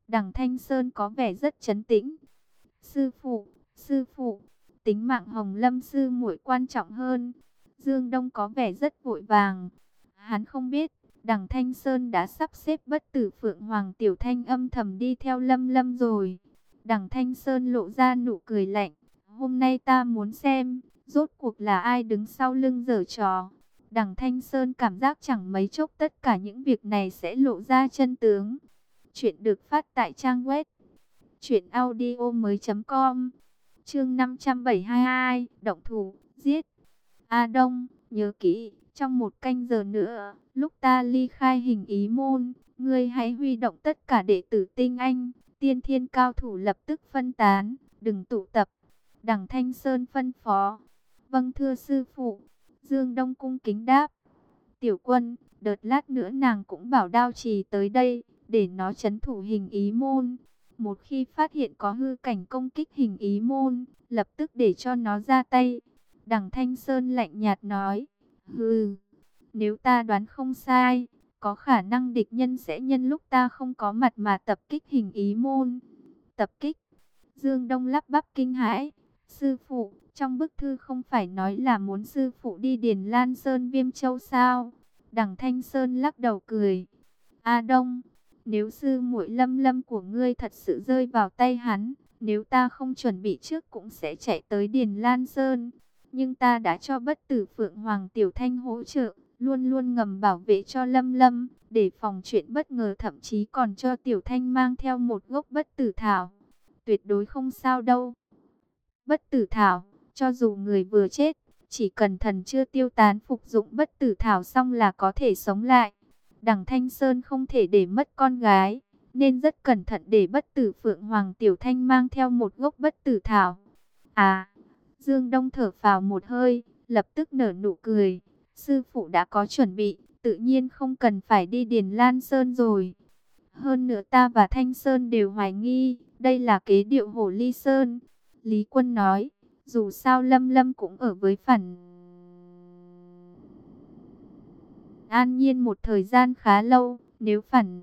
Đằng Thanh Sơn có vẻ rất trấn tĩnh. Sư phụ, tính mạng Hồng Lâm sư muội quan trọng hơn. Dương Đông có vẻ rất vội vàng. Hắn không biết, đằng Thanh Sơn đã sắp xếp Bất Tử Phượng Hoàng Tiểu Thanh âm thầm đi theo Lâm Lâm rồi. Đằng Thanh Sơn lộ ra nụ cười lạnh. Hôm nay ta muốn xem, rốt cuộc là ai đứng sau lưng giở trò. Đằng Thanh Sơn cảm giác chẳng mấy chốc tất cả những việc này sẽ lộ ra chân tướng. Chuyện được phát tại trang web truyệnaudiomoi.com. Chương 572, động thủ, giết. A Đông, nhớ kỹ, trong 1 canh giờ nữa, lúc ta ly khai Hình Ý môn, ngươi hãy huy động tất cả đệ tử tinh anh, tiên thiên cao thủ lập tức phân tán, đừng tụ tập. Đằng Thanh Sơn phân phó. Vâng thưa sư phụ. Dương Đông cung kính đáp. Tiểu Quân, đợt lát nữa nàng cũng bảo Đao Trì tới đây, để nó trấn thủ Hình Ý môn. Một khi phát hiện có hư cảnh công kích Hình Ý môn, lập tức để cho nó ra tay. Đằng Thanh Sơn lạnh nhạt nói. Hừ, nếu ta đoán không sai, có khả năng địch nhân sẽ nhân lúc ta không có mặt mà tập kích Hình Ý môn. Tập kích? Dương Đông lắp bắp kinh hãi. Sư phụ, trong bức thư không phải nói là muốn sư phụ đi Điền Lan Sơn Viêm Châu sao? Đằng Thanh Sơn lắc đầu cười. A Đông, nếu sư muội Lâm Lâm của ngươi thật sự rơi vào tay hắn, nếu ta không chuẩn bị trước cũng sẽ chạy tới Điền Lan Sơn. Nhưng ta đã cho Bất Tử Phượng Hoàng Tiểu Thanh hỗ trợ, luôn luôn ngầm bảo vệ cho Lâm Lâm, để phòng chuyện bất ngờ, thậm chí còn cho Tiểu Thanh mang theo một gốc bất tử thảo. Tuyệt đối không sao đâu. Bất tử thảo, cho dù người vừa chết, chỉ cần thần chưa tiêu tán phục dụng bất tử thảo xong là có thể sống lại. Đằng Thanh Sơn không thể để mất con gái, nên rất cẩn thận để Bất Tử Phượng Hoàng Tiểu Thanh mang theo một gốc bất tử thảo. À, Dương Đông thở phào một hơi, lập tức nở nụ cười. Sư phụ đã có chuẩn bị, tự nhiên không cần phải đi Điền Lan Sơn rồi. Hơn nữa ta và Thanh Sơn đều hoài nghi, đây là kế điệu Hổ Ly Sơn. Lý Quân nói, dù sao Lâm Lâm cũng ở với Phản An Nhiên một thời gian khá lâu, nếu Phản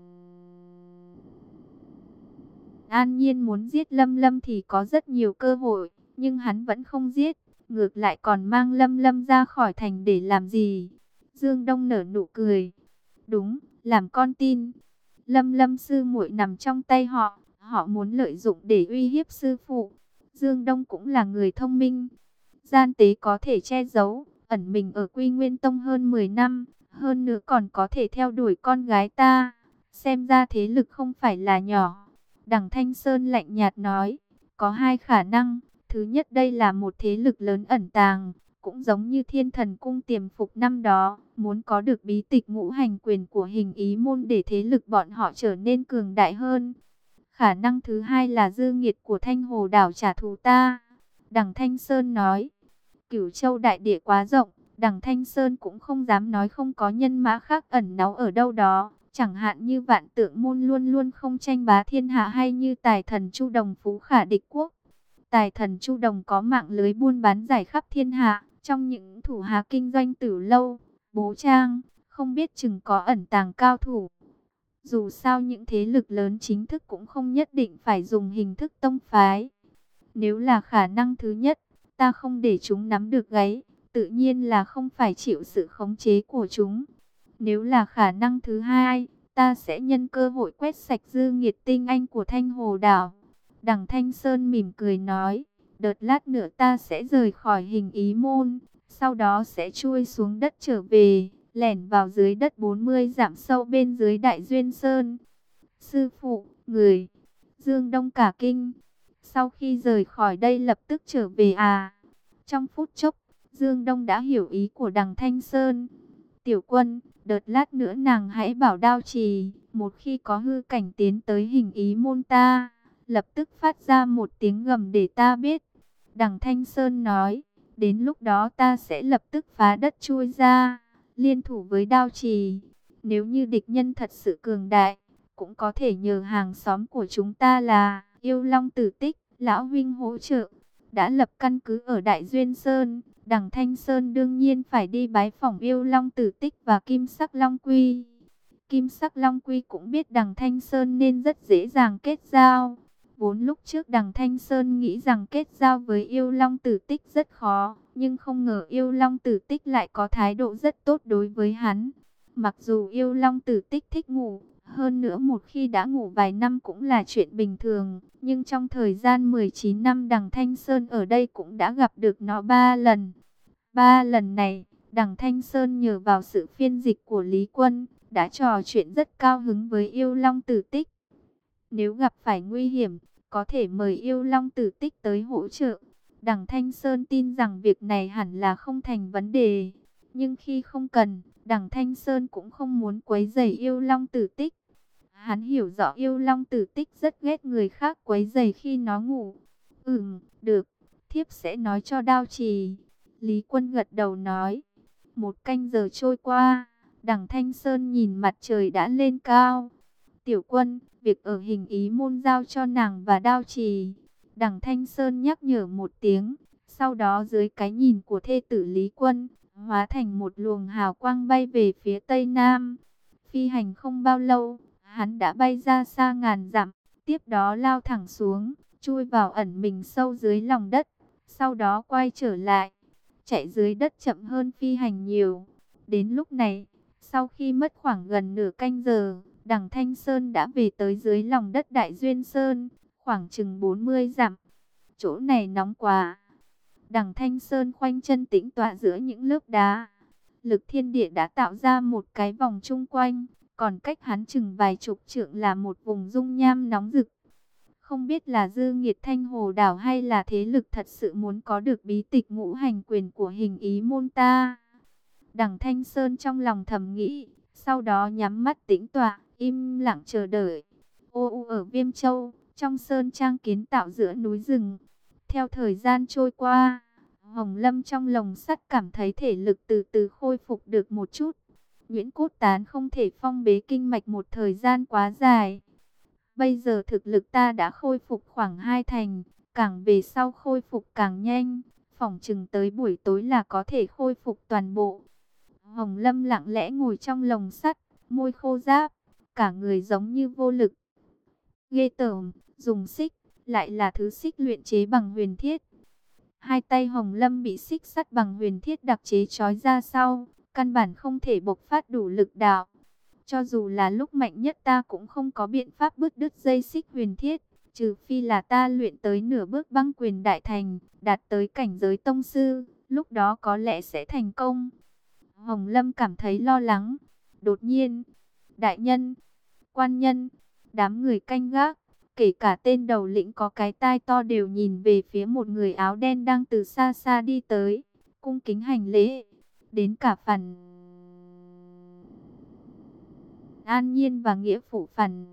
An Nhiên muốn giết Lâm Lâm thì có rất nhiều cơ hội, nhưng hắn vẫn không giết, ngược lại còn mang Lâm Lâm ra khỏi thành để làm gì? Dương Đông nở nụ cười. Đúng, làm con tin. Lâm Lâm sư muội nằm trong tay họ, họ muốn lợi dụng để uy hiếp sư phụ. Dương Đông cũng là người thông minh. Gian tế có thể che giấu, ẩn mình ở Quy Nguyên Tông hơn 10 năm, hơn nữa còn có thể theo đuổi con gái ta. Xem ra thế lực không phải là nhỏ. Đằng Thanh Sơn lạnh nhạt nói, có 2 khả năng. Thứ nhất, đây là một thế lực lớn ẩn tàng, cũng giống như Thiên Thần Cung Tiềm Phục năm đó, muốn có được bí tịch ngũ hành quyền của Hình Ý môn để thế lực bọn họ trở nên cường đại hơn. Khả năng thứ hai là dư nghiệt của Thanh Hồ đảo trả thù ta. Đằng Thanh Sơn nói, Cửu Châu đại địa quá rộng, đằng Thanh Sơn cũng không dám nói không có nhân mã khác ẩn náu ở đâu đó. Chẳng hạn như Vạn Tượng môn luôn luôn không tranh bá thiên hạ, hay như Tài Thần Chu Đồng phú khả địch quốc. Tài Thần Chu Đồng có mạng lưới buôn bán rải khắp thiên hạ, trong những thủ hạ kinh doanh Tử lâu, Bố Trang, không biết chừng có ẩn tàng cao thủ. Dù sao những thế lực lớn chính thức cũng không nhất định phải dùng hình thức tông phái. Nếu là khả năng thứ nhất, ta không để chúng nắm được gáy, tự nhiên là không phải chịu sự khống chế của chúng. Nếu là khả năng thứ hai, ta sẽ nhân cơ hội quét sạch dư nghiệt tinh anh của Thanh Hồ đảo. Đằng Thanh Sơn mỉm cười nói, đợt lát nữa ta sẽ rời khỏi Hình Ý môn, sau đó sẽ chui xuống đất trở về, lẻn vào dưới đất 40 dặm sâu bên dưới Đại Duyên Sơn. Sư phụ, người, Dương Đông cả kinh, sau khi rời khỏi đây lập tức trở về à? Trong phút chốc, Dương Đông đã hiểu ý của đằng Thanh Sơn. Tiểu Quân, đợt lát nữa nàng hãy bảo Đao Trì, một khi có hư cảnh tiến tới Hình Ý môn ta, lập tức phát ra một tiếng gầm để ta biết. Đằng Thanh Sơn nói, đến lúc đó ta sẽ lập tức phá đất chui ra, liên thủ với Đao Trì. Nếu như địch nhân thật sự cường đại, cũng có thể nhờ hàng xóm của chúng ta là Yêu Long Tử Tích, lão huynh hỗ trợ. Đã lập căn cứ ở Đại Duyên Sơn, đằng Thanh Sơn đương nhiên phải đi bái phỏng Yêu Long Tử Tích và Kim Sắc Long Quy. Kim Sắc Long Quy cũng biết Đằng Thanh Sơn nên rất dễ dàng kết giao. Vốn lúc trước Đằng Thanh Sơn nghĩ rằng kết giao với yêu Long Tử Tích rất khó, nhưng không ngờ yêu Long Tử Tích lại có thái độ rất tốt đối với hắn. Mặc dù yêu Long Tử Tích thích ngủ, hơn nữa một khi đã ngủ vài năm cũng là chuyện bình thường, nhưng trong thời gian 19 năm Đằng Thanh Sơn ở đây cũng đã gặp được nó 3 lần. 3 lần này, Đằng Thanh Sơn nhờ vào sự phiên dịch của Lý Quân, đã trò chuyện rất cao hứng với yêu Long Tử Tích. Nếu gặp phải nguy hiểm, có thể mời yêu Long Tử Tích tới hỗ trợ. Đằng Thanh Sơn tin rằng việc này hẳn là không thành vấn đề. Nhưng khi không cần, Đằng Thanh Sơn cũng không muốn quấy rầy yêu Long Tử Tích. Hắn hiểu rõ yêu Long Tử Tích rất ghét người khác quấy rầy khi nó ngủ. Được, thiếp sẽ nói cho Đao Trì. Lý Quân gật đầu nói. 1 canh giờ trôi qua, Đằng Thanh Sơn nhìn mặt trời đã lên cao. Tiểu Quân, việc ở Hình Ý môn giao cho nàng và Đao Trì. Đằng Thanh Sơn nhắc nhở một tiếng, sau đó dưới cái nhìn của thê tử Lý Quân, hóa thành một luồng hào quang bay về phía tây nam. Phi hành không bao lâu, hắn đã bay ra xa ngàn dặm, tiếp đó lao thẳng xuống, chui vào ẩn mình sâu dưới lòng đất, sau đó quay trở lại. Chạy dưới đất chậm hơn phi hành nhiều. Đến lúc này, sau khi mất khoảng gần nửa canh giờ, Đằng Thanh Sơn đã về tới dưới lòng đất Đại Duyên Sơn, khoảng chừng 40 dặm. Chỗ này nóng quá. Đằng Thanh Sơn khoanh chân tĩnh tọa giữa những lớp đá. Lực thiên địa đã tạo ra một cái vòng chung quanh, còn cách hắn chừng vài chục trượng là một vùng dung nham nóng rực. Không biết là dư nghiệt Thanh Hồ Đảo hay là thế lực thật sự muốn có được bí tịch ngũ hành quyền của Hình Ý môn ta. Đằng Thanh Sơn trong lòng thầm nghĩ, sau đó nhắm mắt tĩnh tọa, im lặng chờ đợi. Ở Viêm Châu, trong sơn trang kiến tạo giữa núi rừng. Theo thời gian trôi qua, Hồng Lâm trong lồng sắt cảm thấy thể lực từ từ khôi phục được một chút. Nhuyễn cốt tán không thể phong bế kinh mạch một thời gian quá dài. Bây giờ thực lực ta đã khôi phục khoảng 2 thành, càng về sau khôi phục càng nhanh, phỏng chừng tới buổi tối là có thể khôi phục toàn bộ. Hồng Lâm lặng lẽ ngồi trong lồng sắt, môi khô ráp, cả người giống như vô lực. Ghê tởm, dùng xích, lại là thứ xích luyện chế bằng huyền thiết. 2 tay Hồng Lâm bị xích sắt bằng huyền thiết đặc chế trói ra sau, căn bản không thể bộc phát đủ lực đạo. Cho dù là lúc mạnh nhất ta cũng không có biện pháp bứt đứt dây xích huyền thiết, trừ phi là ta luyện tới nửa bước băng quyền đại thành, đạt tới cảnh giới tông sư, lúc đó có lẽ sẽ thành công. Hồng Lâm cảm thấy lo lắng. Đột nhiên, đại nhân, quan nhân, đám người canh gác, kể cả tên đầu lĩnh có cái tai to đều nhìn về phía một người áo đen đang từ xa xa đi tới, cung kính hành lễ. Đến cả Phàn An Nhiên và nghĩa phụ Phàn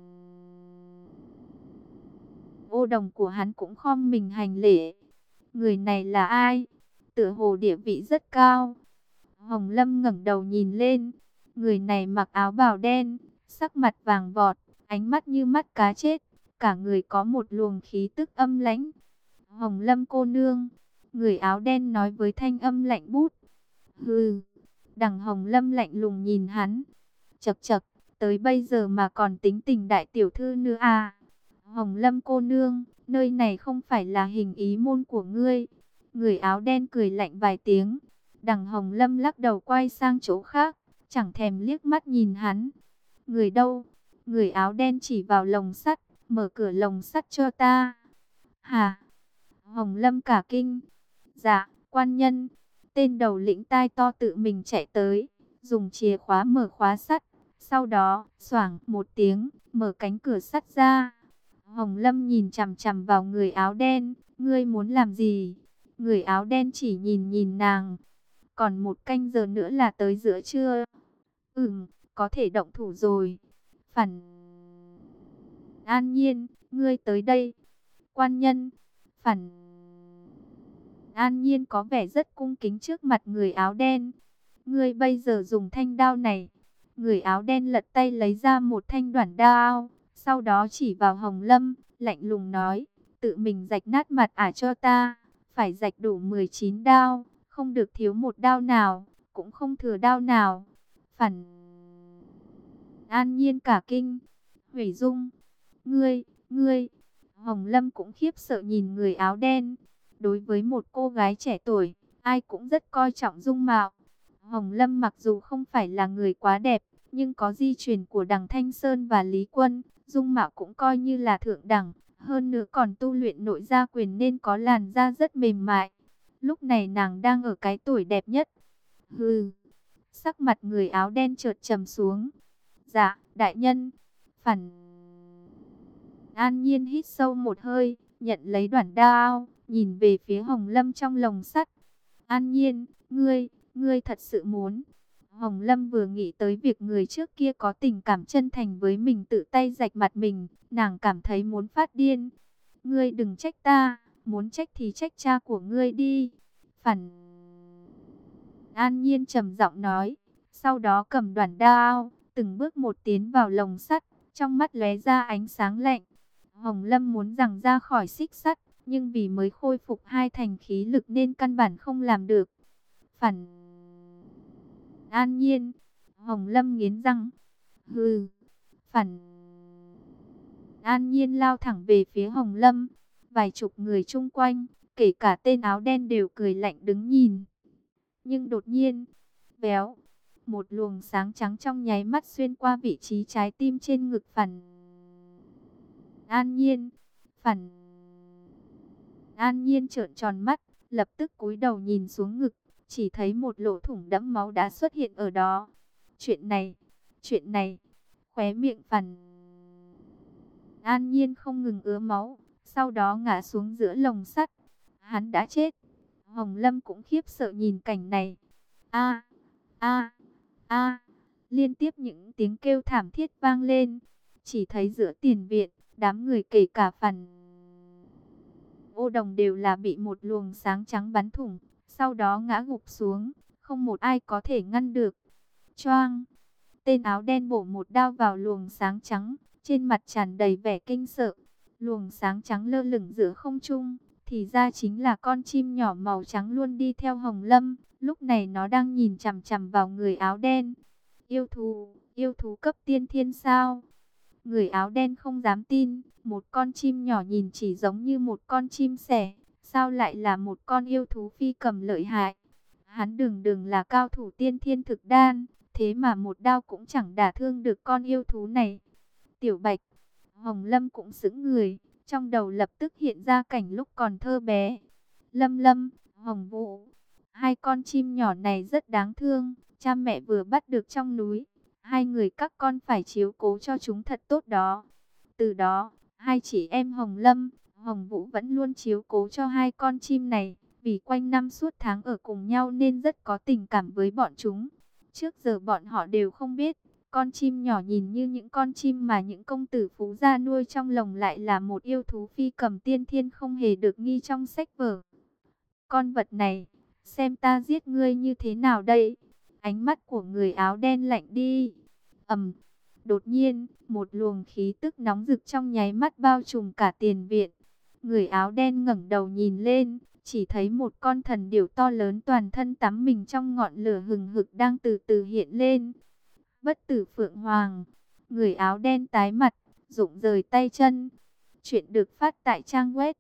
Ô Đồng của hắn cũng khom mình hành lễ. Người này là ai? Tựa hồ địa vị rất cao. Hồng Lâm ngẩng đầu nhìn lên. Người này mặc áo bào đen, sắc mặt vàng vọt, ánh mắt như mắt cá chết, cả người có một luồng khí tức âm lãnh. Hồng Lâm cô nương, người áo đen nói với thanh âm lạnh bút. Hừ. Đằng Hồng Lâm lạnh lùng nhìn hắn. Chậc chậc, tới bây giờ mà còn tính tình đại tiểu thư nữa à? Hồng Lâm cô nương, nơi này không phải là Hình Ý môn của ngươi. Người áo đen cười lạnh vài tiếng. Đằng Hồng Lâm lắc đầu quay sang chỗ khác, chẳng thèm liếc mắt nhìn hắn. Người đâu? Người áo đen chỉ vào lồng sắt, mở cửa lồng sắt cho ta. Hả? Hồng Lâm cả kinh. Dạ, quan nhân. Tên đầu lĩnh tai to tự mình chạy tới, dùng chìa khóa mở khóa sắt. Sau đó, xoảng một tiếng, mở cánh cửa sắt ra. Hồng Lâm nhìn chằm chằm vào người áo đen. Ngươi muốn làm gì? Người áo đen chỉ nhìn nhìn nàng. Còn 1 canh giờ nữa là tới giữa trưa. Có thể động thủ rồi. Phàn An Nhiên, ngươi tới đây. Quan nhân. Phàn An Nhiên có vẻ rất cung kính trước mặt người áo đen. Ngươi bây giờ dùng thanh đao này. Người áo đen lật tay lấy ra một thanh đoản đao, sau đó chỉ vào Hồng Lâm, lạnh lùng nói, tự mình rạch nát mặt cho ta, phải rạch đủ 19 đao, không được thiếu một đao nào, cũng không thừa đao nào. Phàn An Nhiên cả kinh. Hủy Dung, ngươi. Hồng Lâm cũng khiếp sợ nhìn người áo đen. Đối với một cô gái trẻ tuổi, ai cũng rất coi trọng dung mạo. Hồng Lâm mặc dù không phải là người quá đẹp, nhưng có di truyền của Đằng Thanh Sơn và Lý Quân, dung mạo cũng coi như là thượng đẳng. Hơn nữa còn tu luyện nội gia quyền nên có làn da rất mềm mại. Lúc này nàng đang ở cái tuổi đẹp nhất. Hừ, sắc mặt người áo đen chợt trầm xuống. Dạ, đại nhân. Phản An Nhiên hít sâu một hơi, nhận lấy đoản đao, nhìn về phía Hồng Lâm trong lồng sắt. An Nhiên, ngươi thật sự muốn. Hồng Lâm vừa nghĩ tới việc người trước kia có tình cảm chân thành với mình tự tay rạch mặt mình, nàng cảm thấy muốn phát điên. Ngươi đừng trách ta, muốn trách thì trách cha của ngươi đi. Phản An Nhiên trầm giọng nói, sau đó cầm đoản đao, từng bước một tiến vào lồng sắt, trong mắt lóe ra ánh sáng lạnh. Hồng Lâm muốn rằng ra khỏi xích sắt, nhưng vì mới khôi phục hai thành khí lực nên căn bản không làm được. Phản An Nhiên, Hồng Lâm nghiến răng. Hừ, Phản An Nhiên lao thẳng về phía Hồng Lâm. Vài chục người chung quanh, kể cả tên áo đen đều cười lạnh đứng nhìn. Nhưng đột nhiên, véo, một luồng sáng trắng trong nháy mắt xuyên qua vị trí trái tim trên ngực Phản An Nhiên. Phản An Nhiên trợn tròn mắt, lập tức cúi đầu nhìn xuống ngực, chỉ thấy một lỗ thủng đẫm máu đã xuất hiện ở đó. Chuyện này, khóe miệng Phản An Nhiên không ngừng ứa máu, sau đó ngã xuống giữa lồng sắt. Hắn đã chết. Hồng Lâm cũng khiếp sợ nhìn cảnh này. A, a, a, liên tiếp những tiếng kêu thảm thiết vang lên. Chỉ thấy giữa tiền viện, đám người kể cả Phản Ô Đồng đều là bị một luồng sáng trắng bắn thủng, sau đó ngã gục xuống, không một ai có thể ngăn được. Choang, tên áo đen bổ một đao vào luồng sáng trắng, trên mặt tràn đầy vẻ kinh sợ. Luồng sáng trắng lơ lửng giữa không trung, thì ra chính là con chim nhỏ màu trắng luôn đi theo Hồng Lâm. Lúc này nó đang nhìn chằm chằm vào người áo đen. Yêu thú cấp tiên thiên sao? Người áo đen không dám tin, một con chim nhỏ nhìn chỉ giống như một con chim sẻ, sao lại là một con yêu thú phi cầm lợi hại? Hắn đừng là cao thủ tiên thiên thực đan, thế mà một đao cũng chẳng đả thương được con yêu thú này. Tiểu Bạch, Hồng Lâm cũng sững người, trong đầu lập tức hiện ra cảnh lúc còn thơ bé. Lâm Lâm, Hồng Vũ, hai con chim nhỏ này rất đáng thương, cha mẹ vừa bắt được trong núi. Hai người các con phải chiếu cố cho chúng thật tốt đó. Từ đó, hai chị em Hồng Lâm, Hồng Vũ vẫn luôn chiếu cố cho hai con chim này. Vì quanh năm suốt tháng ở cùng nhau nên rất có tình cảm với bọn chúng. Trước giờ bọn họ đều không biết, con chim nhỏ nhìn như những con chim mà những công tử phú gia nuôi trong lồng lại là một yêu thú phi cầm tiên thiên không hề được ghi trong sách vở. Con vật này, xem ta giết ngươi như thế nào đây? Ánh mắt của người áo đen lạnh đi. Đột nhiên, một luồng khí tức nóng rực trong nháy mắt bao trùm cả tiền viện. Người áo đen ngẩng đầu nhìn lên, chỉ thấy một con thần điểu to lớn toàn thân tắm mình trong ngọn lửa hừng hực đang từ từ hiện lên. Bất tử Phượng Hoàng. Người áo đen tái mặt, rụng rời tay chân. Chuyện được phát tại trang web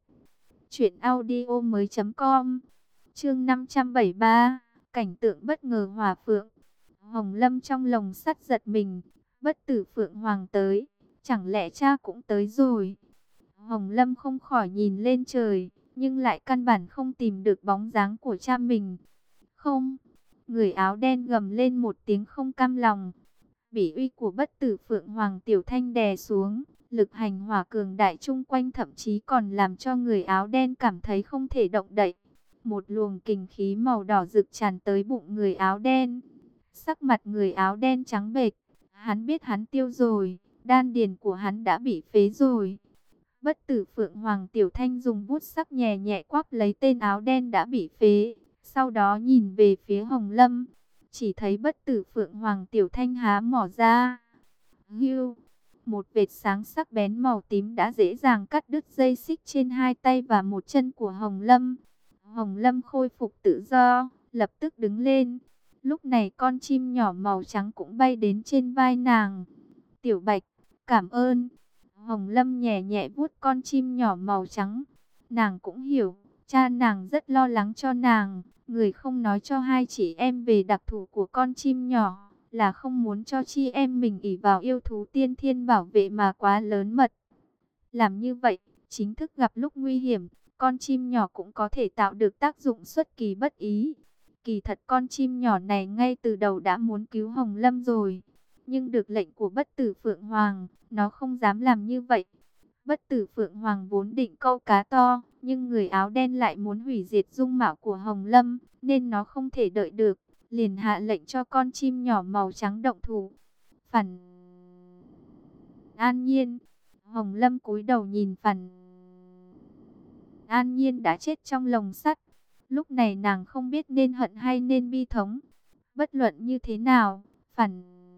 truyệnaudiomoi.com. Chương 573, cảnh tượng bất ngờ hỏa phượng. Hồng Lâm trong lồng sắt giật mình, bất tử Phượng Hoàng tới, chẳng lẽ cha cũng tới rồi? Hồng Lâm không khỏi nhìn lên trời, nhưng lại căn bản không tìm được bóng dáng của cha mình. Không, người áo đen gầm lên một tiếng không cam lòng. Bỉ uy của bất tử Phượng Hoàng Tiểu Thanh đè xuống, lực hành hỏa cường đại chung quanh thậm chí còn làm cho người áo đen cảm thấy không thể động đậy. Một luồng kình khí màu đỏ rực tràn tới bụng người áo đen. Sắc mặt người áo đen trắng bệch, hắn biết hắn tiêu rồi, đan điền của hắn đã bị phế rồi. Bất tử Phượng Hoàng Tiểu Thanh dùng bút sắc nhẹ nhẹ quắp lấy tên áo đen đã bị phế, sau đó nhìn về phía Hồng Lâm, chỉ thấy bất tử Phượng Hoàng Tiểu Thanh há mỏ ra. Hưu, một vệt sáng sắc bén màu tím đã dễ dàng cắt đứt dây xích trên hai tay và một chân của Hồng Lâm. Hồng Lâm khôi phục tự do, lập tức đứng lên. Lúc này con chim nhỏ màu trắng cũng bay đến trên vai nàng. Tiểu Bạch, cảm ơn. Hồng Lâm nhẹ nhẹ vuốt con chim nhỏ màu trắng. Nàng cũng hiểu, cha nàng rất lo lắng cho nàng. Người không nói cho hai chị em về đặc thù của con chim nhỏ, là không muốn cho chị em mình ỷ vào yêu thú tiên thiên bảo vệ mà quá lớn mật. Làm như vậy, chính thức gặp lúc nguy hiểm, con chim nhỏ cũng có thể tạo được tác dụng xuất kỳ bất ý. Kỳ thật con chim nhỏ này ngay từ đầu đã muốn cứu Hồng Lâm rồi. Nhưng được lệnh của Bất Tử Phượng Hoàng, nó không dám làm như vậy. Bất Tử Phượng Hoàng vốn định câu cá to, nhưng người áo đen lại muốn hủy diệt dung mạo của Hồng Lâm, nên nó không thể đợi được, liền hạ lệnh cho con chim nhỏ màu trắng động thủ. Phản An Nhiên, Hồng Lâm cúi đầu nhìn Phản An Nhiên đã chết trong lồng sắt. Lúc này nàng không biết nên hận hay nên bi thống. Bất luận như thế nào, Phản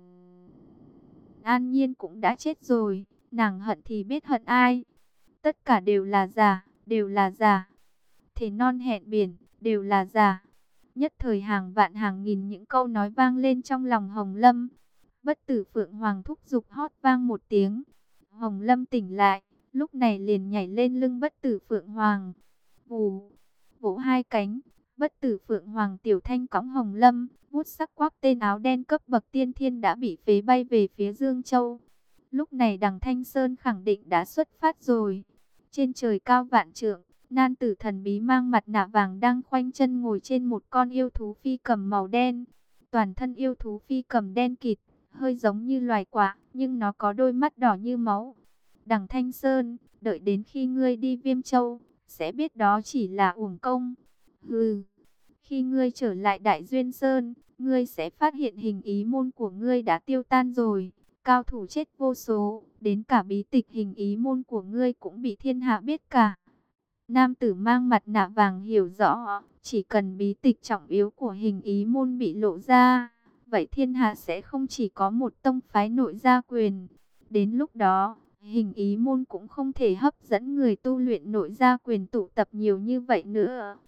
An Nhiên cũng đã chết rồi, nàng hận thì biết hận ai. Tất cả đều là giả, đều là giả. Thề non hẹn biển, đều là giả. Nhất thời hàng vạn hàng nghìn những câu nói vang lên trong lòng Hồng Lâm. Bất Tử Phượng Hoàng thúc giục hót vang một tiếng. Hồng Lâm tỉnh lại, lúc này liền nhảy lên lưng Bất Tử Phượng Hoàng. Vù, vỗ hai cánh, Bất Tử Phượng Hoàng tiểu thanh cõng Hồng Lâm, vuốt sắc quắc tên áo đen cấp bậc tiên thiên đã bị phế bay về phía Dương Châu. Lúc này đằng Thanh Sơn khẳng định đã xuất phát rồi. Trên trời cao vạn trượng, nam tử thần bí mang mặt nạ vàng đang khoanh chân ngồi trên một con yêu thú phi cầm màu đen. Toàn thân yêu thú phi cầm đen kịt, hơi giống như loài quạ, nhưng nó có đôi mắt đỏ như máu. Đằng Thanh Sơn, đợi đến khi ngươi đi Viêm Châu, sẽ biết đó chỉ là uổng công. Hừ, khi ngươi trở lại Đại Duyên Sơn, ngươi sẽ phát hiện hình ý môn của ngươi đã tiêu tan rồi. Cao thủ chết vô số, đến cả bí tịch hình ý môn của ngươi cũng bị thiên hạ biết cả. Nam tử mang mặt nạ vàng hiểu rõ, chỉ cần bí tịch trọng yếu của hình ý môn bị lộ ra, vậy thiên hạ sẽ không chỉ có một tông phái nội gia quyền. Đến lúc đó, hình ý môn cũng không thể hấp dẫn người tu luyện nội gia quyền tụ tập nhiều như vậy nữa.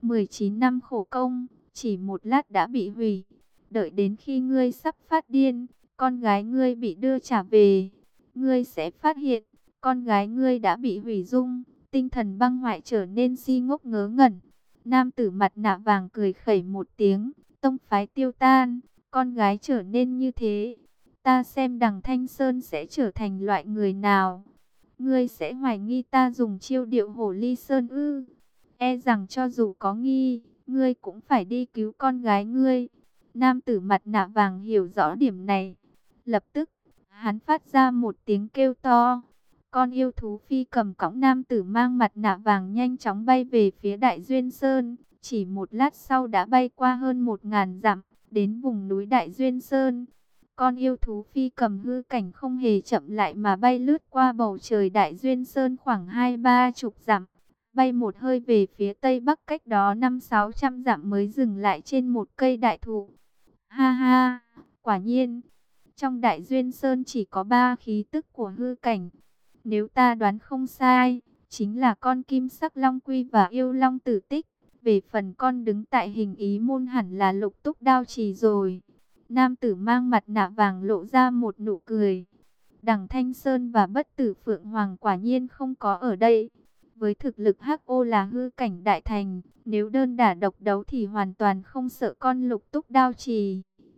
19 năm khổ công, chỉ một lát đã bị hủy. Đợi đến khi ngươi sắp phát điên, con gái ngươi bị đưa trả về, ngươi sẽ phát hiện, con gái ngươi đã bị hủy dung, tinh thần băng hoại trở nên si ngốc ngớ ngẩn. Nam tử mặt nạ vàng cười khẩy một tiếng, tông phái tiêu tan, con gái trở nên như thế. Ta xem đằng Thanh Sơn sẽ trở thành loại người nào. Ngươi sẽ hoài nghi ta dùng chiêu điệu hổ ly sơn ư? E rằng cho dù có nghi, ngươi cũng phải đi cứu con gái ngươi. Nam tử mặt nạ vàng hiểu rõ điểm này. Lập tức, hắn phát ra một tiếng kêu to. Con yêu thú phi cầm cõng nam tử mang mặt nạ vàng nhanh chóng bay về phía Đại Duyên Sơn. Chỉ một lát sau đã bay qua hơn 1000 dặm, đến vùng núi Đại Duyên Sơn. Con yêu thú phi cầm hư cảnh không hề chậm lại mà bay lướt qua bầu trời Đại Duyên Sơn khoảng 20-30 dặm. Bay một hơi về phía tây bắc cách đó 500-600 dặm mới dừng lại trên một cây đại thụ. Ha ha, quả nhiên, trong Đại Duyên Sơn chỉ có 3 khí tức của hư cảnh. Nếu ta đoán không sai, chính là con kim sắc long quy và yêu long tử tích. Về phần con đứng tại hình ý môn hẳn là Lục Túc Đao Trì rồi. Nam tử mang mặt nạ vàng lộ ra một nụ cười. Đằng Thanh Sơn và Bất Tử Phượng Hoàng quả nhiên không có ở đây. Với thực lực HO là hư cảnh đại thành, nếu đơn đả độc đấu thì hoàn toàn không sợ con Lục Túc Đao Trì.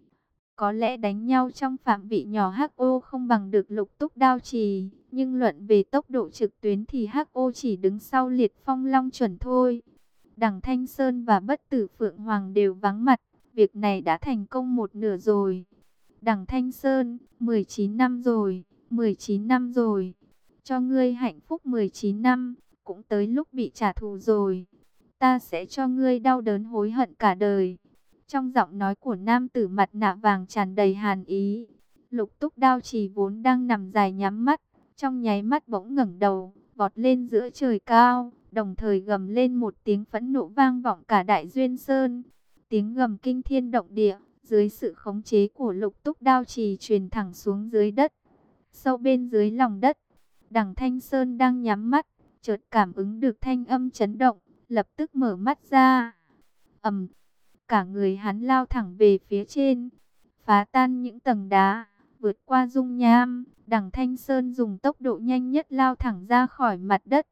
Có lẽ đánh nhau trong phạm vị nhỏ HO không bằng được Lục Túc Đao Trì, nhưng luận về tốc độ trực tuyến thì HO chỉ đứng sau Liệt Phong Long Chuẩn thôi. Đằng Thanh Sơn và Bất Tử Phượng Hoàng đều vắng mặt, việc này đã thành công một nửa rồi. Đằng Thanh Sơn, 19 năm rồi, 19 năm rồi. Cho ngươi hạnh phúc 19 năm, cũng tới lúc bị trả thù rồi. Ta sẽ cho ngươi đau đớn hối hận cả đời. Trong giọng nói của nam tử mặt nạ vàng tràn đầy hàn ý. Lục Túc Đao Trì vốn đang nằm dài nhắm mắt, trong nháy mắt bỗng ngẩng đầu, vọt lên giữa trời cao, đồng thời gầm lên một tiếng phẫn nộ vang vọng cả Đại Duyên Sơn. Tiếng gầm kinh thiên động địa, dưới sự khống chế của Lục Túc Đao Trì truyền thẳng xuống dưới đất. Sâu bên dưới lòng đất, đằng Thanh Sơn đang nhắm mắt, chợt cảm ứng được thanh âm chấn động, lập tức mở mắt ra. Cả người hắn lao thẳng về phía trên, phá tan những tầng đá, Vượt qua dung nham, Đằng Thanh Sơn dùng tốc độ nhanh nhất lao thẳng ra khỏi mặt đất.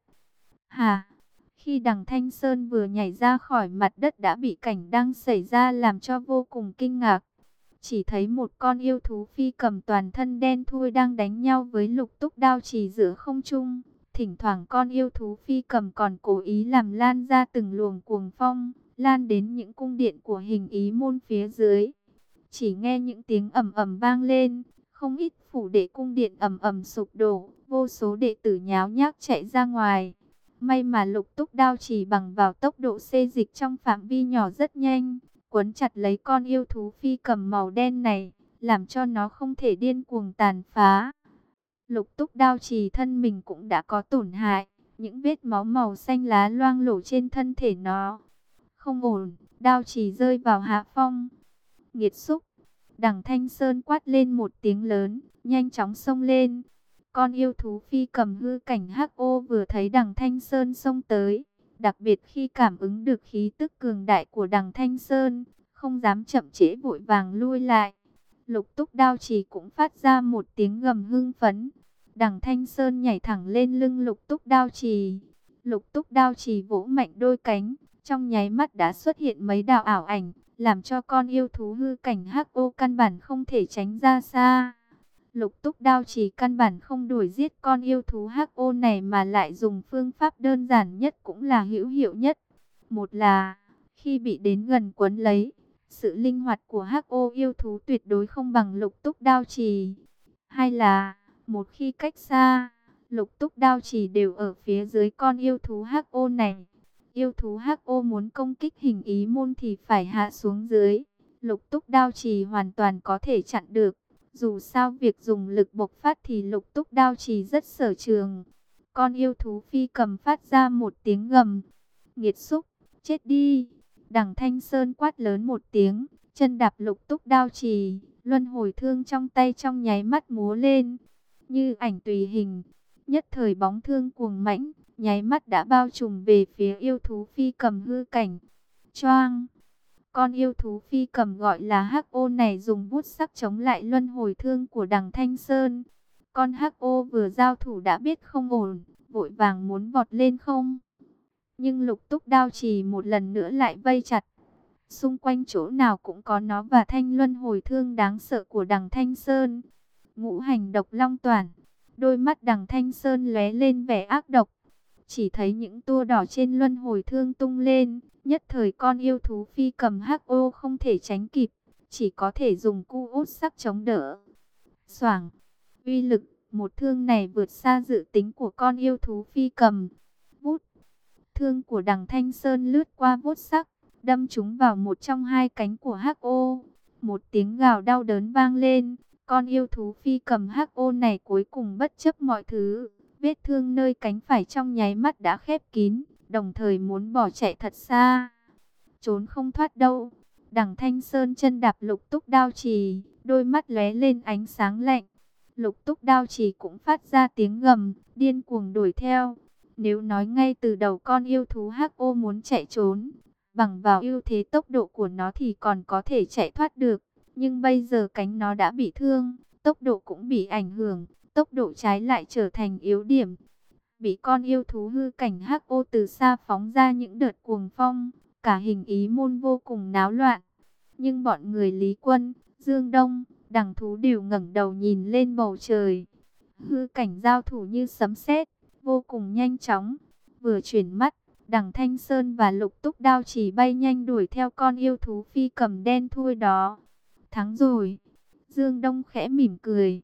Hà! Khi Đằng Thanh Sơn vừa nhảy ra khỏi mặt đất đã bị cảnh đang xảy ra làm cho vô cùng kinh ngạc. Chỉ thấy một con yêu thú phi cầm toàn thân đen thui đang đánh nhau với Lục Túc Đao Chỉ giữa không trung. Thỉnh thoảng con yêu thú phi cầm còn cố ý làm lan ra từng luồng cuồng phong, lan đến những cung điện của Hình Ý môn phía dưới. Chỉ nghe những tiếng ầm ầm vang lên, không ít phủ đệ cung điện ầm ầm sụp đổ, vô số đệ tử nháo nhác chạy ra ngoài. May mà Lục Túc Đao Chỉ bằng vào tốc độ xê dịch trong phạm vi nhỏ rất nhanh, quấn chặt lấy con yêu thú phi cầm màu đen này, làm cho nó không thể điên cuồng tàn phá. Lục Túc Đao Chỉ thân mình cũng đã có tổn hại, những vết máu màu xanh lá loang lổ trên thân thể nó. Không ổn, Đao Chỉ rơi vào hạ phong. Nghiệt xúc! Đằng Thanh Sơn quát lên một tiếng lớn, nhanh chóng xông lên. Con yêu thú phi cầm hư cảnh hắc ô vừa thấy Đằng Thanh Sơn xông tới, đặc biệt khi cảm ứng được khí tức cường đại của Đằng Thanh Sơn, không dám chậm trễ, vội vàng lui lại. Lục Túc Đao Chỉ cũng phát ra một tiếng gầm hưng phấn. Đằng Thanh Sơn nhảy thẳng lên lưng Lục Túc Đao Chỉ. Lục Túc Đao Chỉ vỗ mạnh đôi cánh, trong nháy mắt đã xuất hiện mấy đạo ảo ảnh, làm cho con yêu thú hư cảnh hắc ô căn bản không thể tránh ra xa. Lục Túc Đao Chỉ căn bản không đuổi giết con yêu thú hắc ô này mà lại dùng phương pháp đơn giản nhất cũng là hữu hiệu nhất. Một là, khi bị đến gần quấn lấy, sự linh hoạt của hắc ô yêu thú tuyệt đối không bằng Lục Túc Đao Chỉ. Hai là, một khi cách xa, Lục Túc Đao Chỉ đều ở phía dưới con yêu thú hắc ô này. Yêu thú hắc ô muốn công kích Hình Ý môn thì phải hạ xuống dưới. Lục Túc Đao Chỉ hoàn toàn có thể chặn được. Dù sao việc dùng lực bộc phát thì Lục Túc Đao Chỉ rất sở trường. Con yêu thú phi cầm phát ra một tiếng gầm. Nghiệt xúc, chết đi! Đằng Thanh Sơn quát lớn một tiếng, chân đạp Lục Túc Đao Chỉ, luân hồi thương trong tay trong nháy mắt múa lên. Như ảnh tùy hình, nhất thời bóng thương cuồng mãnh, nháy mắt đã bao trùm về phía yêu thú phi cầm hư cảnh. Choang! Con yêu thú phi cầm gọi là hắc ô này dùng bút sắc chống lại luân hồi thương của Đằng Thanh Sơn. Con hắc ô vừa giao thủ đã biết không ổn, vội vàng muốn vọt lên không. Nhưng Lục Túc Đao Chỉ một lần nữa lại vây chặt. Xung quanh chỗ nào cũng có nó và thanh luân hồi thương đáng sợ của Đằng Thanh Sơn. Ngũ hành độc long toàn, đôi mắt Đằng Thanh Sơn lóe lên vẻ ác độc. Chỉ thấy những tua đỏ trên luân hồi thương tung lên, nhất thời con yêu thú phi cầm hắc ô không thể tránh kịp, chỉ có thể dùng cu út sắc chống đỡ. Xoảng! Uy lực một thương này vượt xa dự tính của con yêu thú phi cầm. Vút! Thương của Đằng Thanh Sơn lướt qua vuốt sắc, đâm trúng vào một trong hai cánh của hắc ô. Một tiếng gào đau đớn vang lên, con yêu thú phi cầm hắc ô này cuối cùng bất chấp mọi thứ. Vết thương nơi cánh phải trong nháy mắt đã khép kín, đồng thời muốn bỏ chạy thật xa. Trốn không thoát đâu. Đằng Thanh Sơn chân đạp Lục Túc Đao Chỉ, đôi mắt lóe lên ánh sáng lạnh. Lục Túc Đao Chỉ cũng phát ra tiếng gầm, điên cuồng đuổi theo. Nếu nói ngay từ đầu con yêu thú hắc ô muốn chạy trốn, bằng vào ưu thế tốc độ của nó thì còn có thể chạy thoát được. Nhưng bây giờ cánh nó đã bị thương, tốc độ cũng bị ảnh hưởng. Tốc độ trái lại trở thành yếu điểm. Bị con yêu thú hư cảnh hắc ô từ xa phóng ra những đợt cuồng phong, cả Hình Ý môn vô cùng náo loạn. Nhưng bọn người Lý Quân, Dương Đông, Đằng Thú đều ngẩng đầu nhìn lên bầu trời. Hư cảnh giao thủ như sấm sét, vô cùng nhanh chóng. Vừa chuyển mắt, Đằng Thanh Sơn và Lục Túc Đao Chỉ bay nhanh đuổi theo con yêu thú phi cầm đen thui đó. Thắng rồi! Dương Đông khẽ mỉm cười.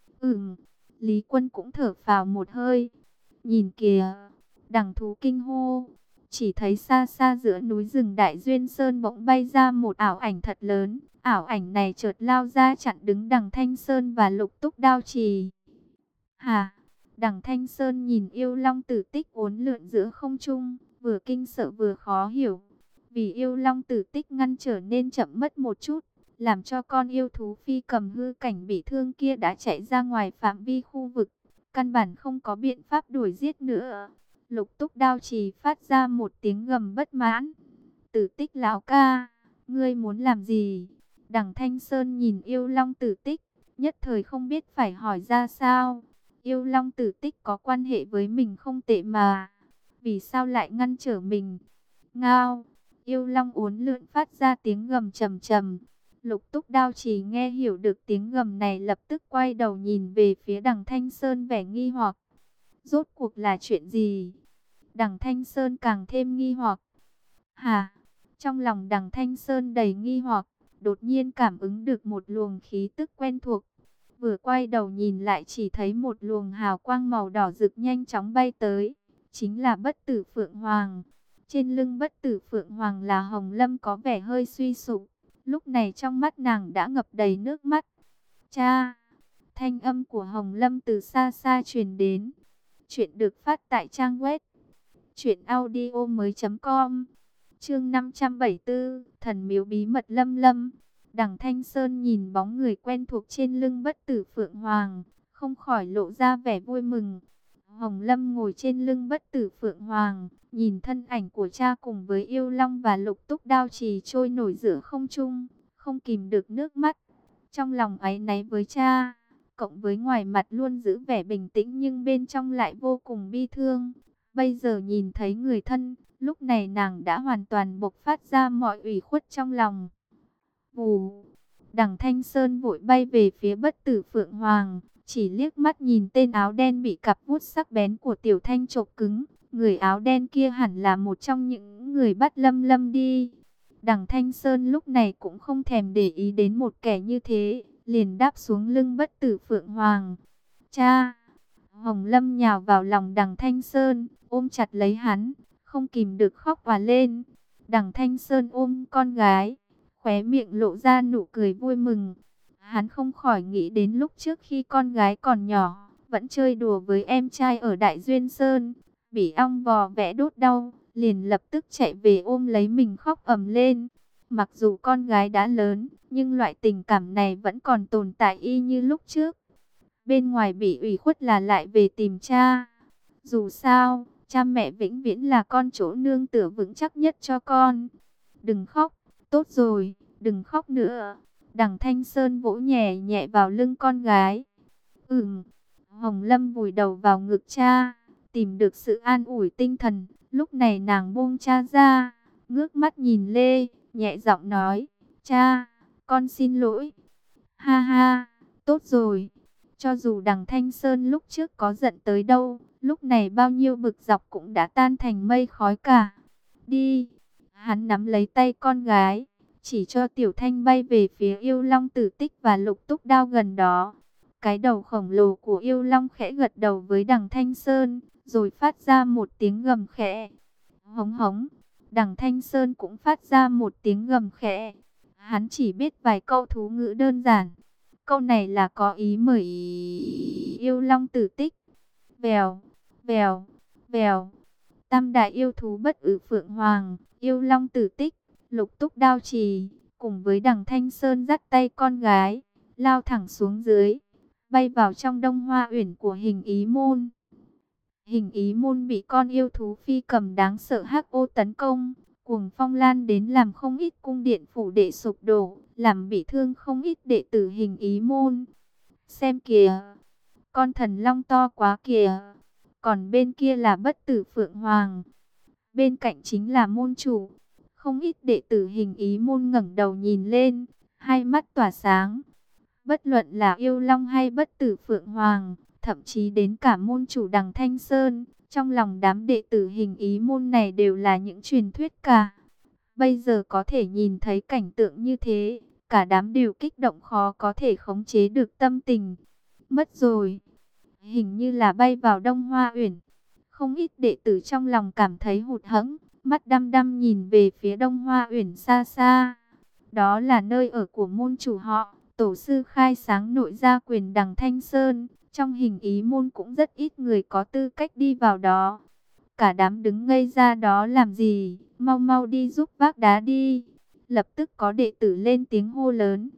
Lý Quân cũng thở phào một hơi. Nhìn kìa! Đằng Thú kinh hô. Chỉ thấy xa xa giữa núi rừng Đại Duyên Sơn bỗng bay ra một ảo ảnh thật lớn. Ảo ảnh này chợt lao ra chặn đứng Đằng Thanh Sơn và Lục Túc Đao Chỉ. Hà! Đằng Thanh Sơn nhìn yêu long tử tích uốn lượn giữa không trung, vừa kinh sợ vừa khó hiểu. Vì yêu long tử tích ngăn trở nên chậm mất một chút, làm cho con yêu thú phi cầm hư cảnh bị thương kia đã chạy ra ngoài phạm vi khu vực, căn bản không có biện pháp đuổi giết nữa. Lục Túc Đao Chỉ phát ra một tiếng gầm bất mãn. Tử tích lão ca, ngươi muốn làm gì? Đằng Thanh Sơn nhìn yêu long tử tích, nhất thời không biết phải hỏi ra sao. Yêu Long Tử Tích có quan hệ với mình không tệ mà, vì sao lại ngăn trở mình? Ngao, yêu long uốn lượn phát ra tiếng gầm trầm trầm. Lục Túc Đao chỉ nghe hiểu được tiếng gầm này, lập tức quay đầu nhìn về phía Đằng Thanh Sơn vẻ nghi hoặc. Rốt cuộc là chuyện gì? Đằng Thanh Sơn càng thêm nghi hoặc. Hả? Trong lòng Đằng Thanh Sơn đầy nghi hoặc, đột nhiên cảm ứng được một luồng khí tức quen thuộc. Vừa quay đầu nhìn lại chỉ thấy một luồng hào quang màu đỏ rực nhanh chóng bay tới. Chính là Bất Tử Phượng Hoàng. Trên lưng Bất Tử Phượng Hoàng là Hồng Lâm có vẻ hơi suy sụp. Lúc này trong mắt nàng đã ngập đầy nước mắt. Cha! Thanh âm của Hồng Lâm từ xa xa truyền đến. Chuyện được phát tại trang web truyệnaudiomoi.com. Chương 574, Thần miếu bí mật Lâm Lâm. Đằng Thanh Sơn nhìn bóng người quen thuộc trên lưng Bất Tử Phượng Hoàng, không khỏi lộ ra vẻ vui mừng. Hồng Lâm ngồi trên lưng Bất Tử Phượng Hoàng, nhìn thân ảnh của cha cùng với Yêu Long và Lục Túc Đao trì trôi nổi giữa không trung, không kìm được nước mắt. Trong lòng áy náy với cha, cộng với ngoài mặt luôn giữ vẻ bình tĩnh nhưng bên trong lại vô cùng bi thương. Bây giờ nhìn thấy người thân, lúc này nàng đã hoàn toàn bộc phát ra mọi ủy khuất trong lòng. Vù, Đằng Thanh Sơn vội bay về phía Bất Tử Phượng Hoàng, chỉ liếc mắt nhìn tên áo đen bị cặp vuốt sắc bén của Tiểu Thanh chộp cứng. Người áo đen kia hẳn là một trong những người bắt Lâm Lâm đi. Đằng Thanh Sơn lúc này cũng không thèm để ý đến một kẻ như thế, liền đáp xuống lưng Bất Tử Phượng Hoàng. Cha! Hồng Lâm nhào vào lòng Đằng Thanh Sơn, ôm chặt lấy hắn, không kìm được khóc òa lên. Đằng Thanh Sơn ôm con gái, khóe miệng lộ ra nụ cười vui mừng. Hắn không khỏi nghĩ đến lúc trước khi con gái còn nhỏ, vẫn chơi đùa với em trai ở Đại Duyên Sơn, bị ong vò vẽ đốt đau, liền lập tức chạy về ôm lấy mình khóc ầm lên. Mặc dù con gái đã lớn, nhưng loại tình cảm này vẫn còn tồn tại y như lúc trước. Bên ngoài bị ủy khuất là lại về tìm cha. Dù sao, cha mẹ vĩnh viễn là con chỗ nương tựa vững chắc nhất cho con. Đừng khóc, tốt rồi, đừng khóc nữa. Đằng Thanh Sơn vỗ nhẹ nhẹ vào lưng con gái. Hồng Lâm vùi đầu vào ngực cha, tìm được sự an ủi tinh thần. Lúc này nàng buông cha ra, ngước mắt nhìn Lê, nhẹ giọng nói, cha, con xin lỗi. Ha ha, tốt rồi. Cho dù Đằng Thanh Sơn lúc trước có giận tới đâu, lúc này bao nhiêu bực dọc cũng đã tan thành mây khói cả. Đi. Hắn nắm lấy tay con gái, chỉ cho Tiểu Thanh bay về phía Yêu Long Tử Tích và Lục Túc Đao gần đó. Cái đầu khổng lồ của Yêu Long khẽ gật đầu với Đằng Thanh Sơn, rồi phát ra một tiếng gầm khẽ. Hống hống. Đằng Thanh Sơn cũng phát ra một tiếng gầm khẽ. Hắn chỉ biết vài câu thú ngữ đơn giản. Câu này là có ý mời Yêu Long Tử Tích. Vèo, vèo, vèo. Tam đại yêu thú Bất Tử Phượng Hoàng, Yêu Long Tử Tích, Lục Túc Đao trì, cùng với Đằng Thanh Sơn dắt tay con gái, lao thẳng xuống dưới, bay vào trong Đông Hoa Uyển của Hình Ý Môn. Hình Ý Môn bị con yêu thú phi cầm đáng sợ hắc ô tấn công, cuồng phong lan đến làm không ít cung điện phủ đệ sụp đổ, làm bị thương không ít đệ tử Hình Ý Môn. Xem kìa, con thần long to quá kìa, còn bên kia là Bất Tử Phượng Hoàng, bên cạnh chính là môn chủ. Không ít đệ tử Hình Ý Môn ngẩng đầu nhìn lên, hai mắt tỏa sáng. Bất luận là Yêu Long hay Bất Tử Phượng Hoàng, thậm chí đến cả môn chủ Đằng Thanh Sơn, trong lòng đám đệ tử Hình Ý Môn này đều là những truyền thuyết cả. Bây giờ có thể nhìn thấy cảnh tượng như thế, cả đám đều kích động khó có thể khống chế được tâm tình. Mất rồi, hình như là bay vào Đông Hoa Uyển. Không ít đệ tử trong lòng cảm thấy hụt hẫng, mắt đăm đăm nhìn về phía Đông Hoa Uyển xa xa. Đó là nơi ở của môn chủ họ, tổ sư khai sáng nội gia quyền Đằng Thanh Sơn. Trong Hình Ý Môn cũng rất ít người có tư cách đi vào đó. Cả đám đứng ngây ra đó làm gì, mau mau đi giúp vác đá đi. Lập tức có đệ tử lên tiếng hô lớn.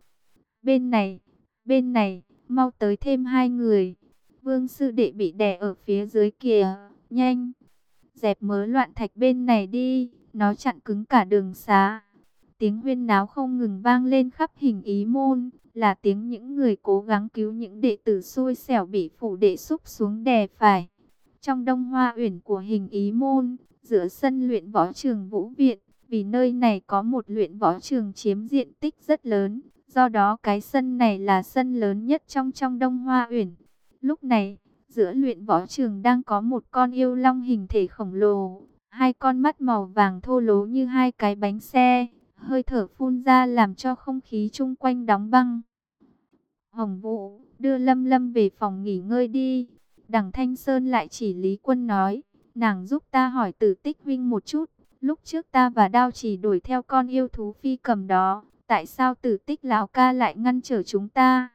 Bên này, mau tới thêm hai người. Vương sư đệ bị đè ở phía dưới kìa, nhanh. Dẹp mớ loạn thạch bên này đi, nó chặn cứng cả đường xá. Tiếng huyên náo không ngừng vang lên khắp Hình Ý môn, là tiếng những người cố gắng cứu những đệ tử xui xẻo bị phủ đệ xúc xuống đè phải. Trong Đông Hoa Uyển của Hình Ý môn, giữa sân luyện võ trường Vũ viện, vì nơi này có một luyện võ trường chiếm diện tích rất lớn, do đó cái sân này là sân lớn nhất trong Đông Hoa Uyển. Lúc này, giữa luyện võ trường đang có một con yêu long hình thể khổng lồ, hai con mắt màu vàng thô lố như hai cái bánh xe, hơi thở phun ra làm cho không khí chung quanh đóng băng. Hồng Vũ, đưa Lâm Lâm về phòng nghỉ ngơi đi. Đằng Thanh Sơn lại chỉ Lý Quân nói, nàng giúp ta hỏi Tử Tích huynh một chút. Lúc trước ta và Đao Chỉ đuổi theo con yêu thú phi cầm đó, tại sao Tử Tích lão ca lại ngăn trở chúng ta?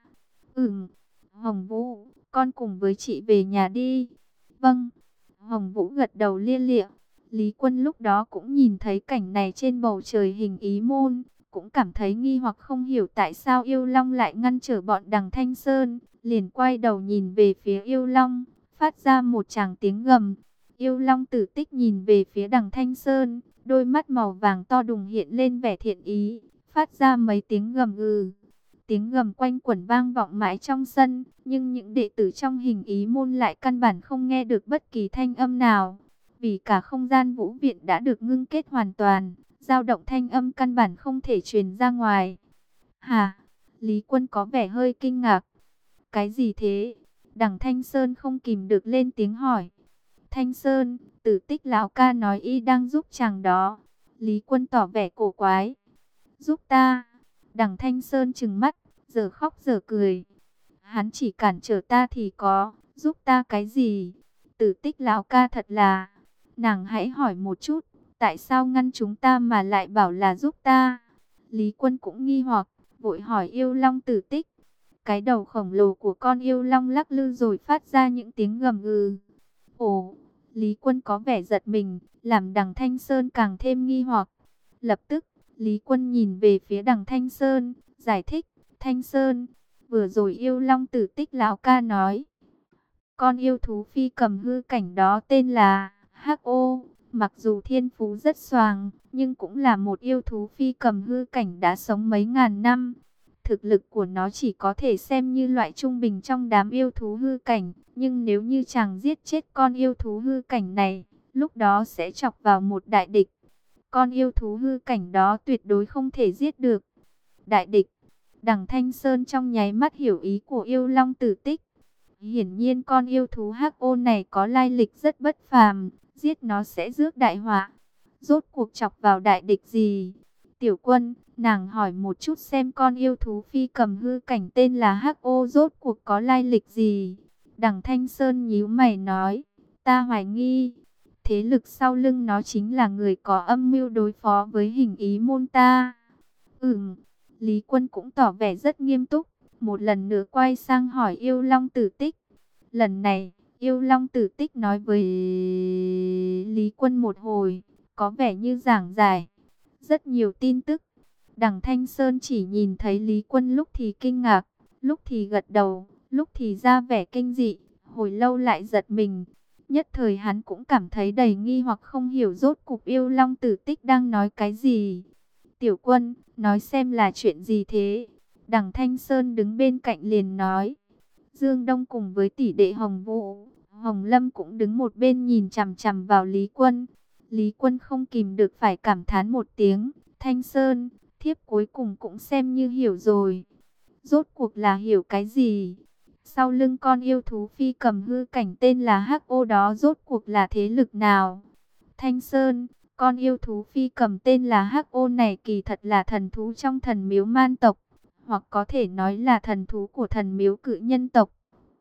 Hồng Vũ, con cùng với chị về nhà đi. Vâng. Hồng Vũ gật đầu lia lịa. Lý Quân lúc đó cũng nhìn thấy cảnh này trên bầu trời Hình Ý môn, cũng cảm thấy nghi hoặc không hiểu tại sao yêu long lại ngăn trở bọn Đằng Thanh Sơn, liền quay đầu nhìn về phía yêu long, phát ra một tràng tiếng gầm. Yêu long Tử Tích nhìn về phía Đằng Thanh Sơn, đôi mắt màu vàng to đùng hiện lên vẻ thiện ý, phát ra mấy tiếng gầm gừ. Tiếng gầm quanh quẩn vang vọng mãi trong sân, nhưng những đệ tử trong Hình Ý môn lại căn bản không nghe được bất kỳ thanh âm nào, vì cả không gian Vũ viện đã được ngưng kết hoàn toàn, dao động thanh âm căn bản không thể truyền ra ngoài. Hả? Lý Quân có vẻ hơi kinh ngạc. Cái gì thế? Đằng Thanh Sơn không kìm được lên tiếng hỏi. Thanh Sơn, Tử Tích lão ca nói y đang giúp chàng đó. Lý Quân tỏ vẻ cổ quái. Giúp ta? Đằng Thanh Sơn trừng mắt, giờ khóc giờ cười. Hắn chỉ cản trở ta thì có, giúp ta cái gì? Tử Tích lão ca thật là... Nàng hãy hỏi một chút, tại sao ngăn chúng ta mà lại bảo là giúp ta? Lý Quân cũng nghi hoặc, vội hỏi yêu long Tử Tích. Cái đầu khổng lồ của con yêu long lắc lư rồi phát ra những tiếng gầm gừ. Ồ, Lý Quân có vẻ giật mình, làm Đằng Thanh Sơn càng thêm nghi hoặc. Lập tức, Lý Quân nhìn về phía Đằng Thanh Sơn, giải thích, Thanh Sơn, vừa rồi yêu long Tử Tích lão ca nói. Con yêu thú phi cầm hư cảnh đó tên là Hắc-ô, mặc dù thiên phú rất xoàng, nhưng cũng là một yêu thú phi cầm hư cảnh đã sống mấy ngàn năm. Thực lực của nó chỉ có thể xem như loại trung bình trong đám yêu thú hư cảnh, nhưng nếu như chàng giết chết con yêu thú hư cảnh này, lúc đó sẽ chọc vào một đại địch. Con yêu thú hư cảnh đó tuyệt đối không thể giết được. Đại địch. Đằng Thanh Sơn trong nháy mắt hiểu ý của yêu long Tử Tích. Hiển nhiên con yêu thú Hắc-ô này có lai lịch rất bất phàm, giết nó sẽ rước đại họa. Rốt cuộc chọc vào đại địch gì? Tiểu Quân, nàng hỏi một chút xem con yêu thú phi cầm hư cảnh tên là Hắc-ô rốt cuộc có lai lịch gì? Đằng Thanh Sơn nhíu mày nói, ta hoài nghi, thế lực sau lưng nó chính là người có âm mưu đối phó với Hình Ý môn ta. Lý Quân cũng tỏ vẻ rất nghiêm túc, một lần nữa quay sang hỏi yêu long Tử Tích. Lần này, yêu long Tử Tích nói với Lý Quân một hồi, có vẻ như giảng giải rất nhiều tin tức. Đằng Thanh Sơn chỉ nhìn thấy Lý Quân lúc thì kinh ngạc, lúc thì gật đầu, lúc thì ra vẻ kinh dị, hồi lâu lại giật mình. Nhất thời hắn cũng cảm thấy đầy nghi hoặc không hiểu rốt cuộc yêu long Tử Tích đang nói cái gì. Tiểu Quân, nói xem là chuyện gì thế? Đằng Thanh Sơn đứng bên cạnh liền nói. Dương Đông cùng với tỷ đệ Hồng Vũ, Hồng Lâm cũng đứng một bên nhìn chằm chằm vào Lý Quân. Lý Quân không kìm được phải cảm thán một tiếng. Thanh Sơn, thiếp cuối cùng cũng xem như hiểu rồi. Rốt cuộc là hiểu cái gì? Sau lưng con yêu thú phi cầm hư cảnh tên là Hắc-ô đó rốt cuộc là thế lực nào? Thanh Sơn, con yêu thú phi cầm tên là Hắc-ô này kỳ thật là thần thú trong thần miếu man tộc, hoặc có thể nói là thần thú của thần miếu cự nhân tộc.